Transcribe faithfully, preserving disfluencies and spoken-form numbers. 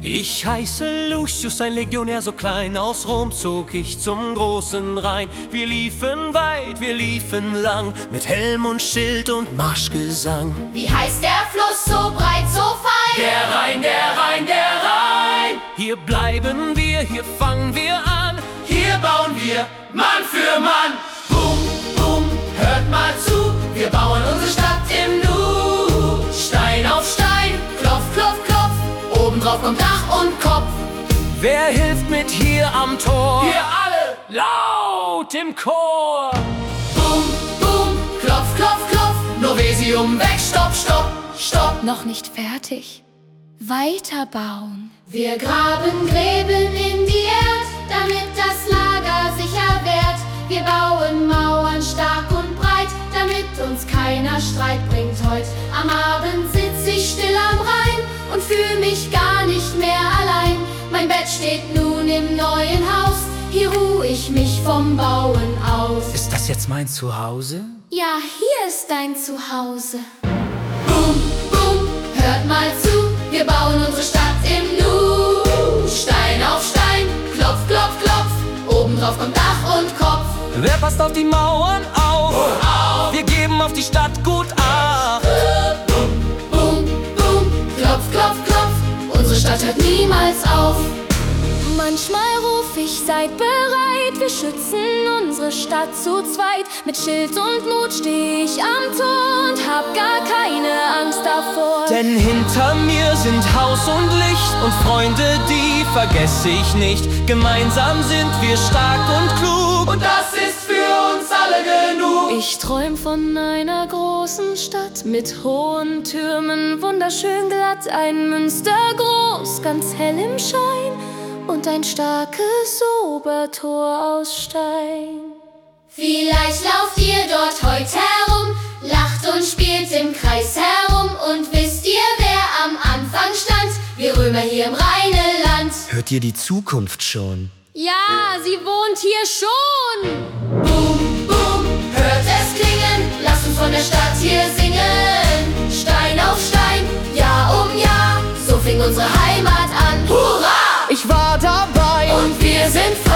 Ich heiße Lucius, ein Legionär so klein. Aus Rom zog ich zum großen Rhein. Wir liefen weit, wir liefen lang, mit Helm und Schild und Marschgesang. Wie heißt der Fluss, so breit, so fein? Der Rhein, der Rhein, der Rhein. Hier bleiben wir, hier fangen wir an. Hier bauen wir Mann für Mann. Boom, boom, hört mal zu. Wir bauen unsere Stadt im Nu. Stein auf Stein, klopf, klopf, klopf. Obendrauf kommt Dach und Kopf. Wer hilft mit hier am Tor? Wir alle laut im Chor. Boom, boom, klopf, klopf, klopf. Novesium weg, stopp, stopp, stopp. Noch nicht fertig. Weiterbauen. Wir graben Gräben in die Erd, damit das Lager sicher wehrt. Wir bauen Mauern stark und breit, damit uns keiner Streit bringt heut. Am Abend sitz ich still am Rhein und fühl mich gar nicht mehr allein. Mein Bett steht nun im neuen Haus, hier ruh ich mich vom Bauen aus. Ist das jetzt mein Zuhause? Ja, hier ist dein Zuhause. Boom, boom, Hört mal zu, wir bauen unsere Stadt im Nu. Stein auf Stein, klopf, klopf, klopf. Obendrauf kommt Dach und Kopf. Wer passt auf die Mauern auf? auf. Wir geben auf die Stadt gut Acht. Boom, boom, klopf, klopf, klopf. Unsere Stadt hört niemals auf. Manchmal ruf ich, seid bereit, wir schützen unsere Stadt zu zweit. Mit Schild und Mut steh ich am Tor und hab gar keine Angst davor. Denn hinter mir sind Haus und Licht und Freunde, die vergesse ich nicht. Gemeinsam sind wir stark und klug. Und das ist für uns alle genug. Ich träum von einer großen Stadt mit hohen Türmen, wunderschön glatt, ein Münster groß, ganz hell im Schein und ein starkes Obertor aus Stein. Vielleicht lauft ihr dort heut herum, lacht und spielt im Kreis herum. Und wisst ihr, wer am Anfang stand? Wir Römer hier im Rheineland. Hört ihr die Zukunft schon? Ja, sie wohnt hier schon. Boom, boom, hört es klingen, lasst uns von der Stadt hier singen. Stein auf Stein, Jahr um Jahr, so fing unsere Heimat an. Hurra! Ich war dabei Und wir sind frei.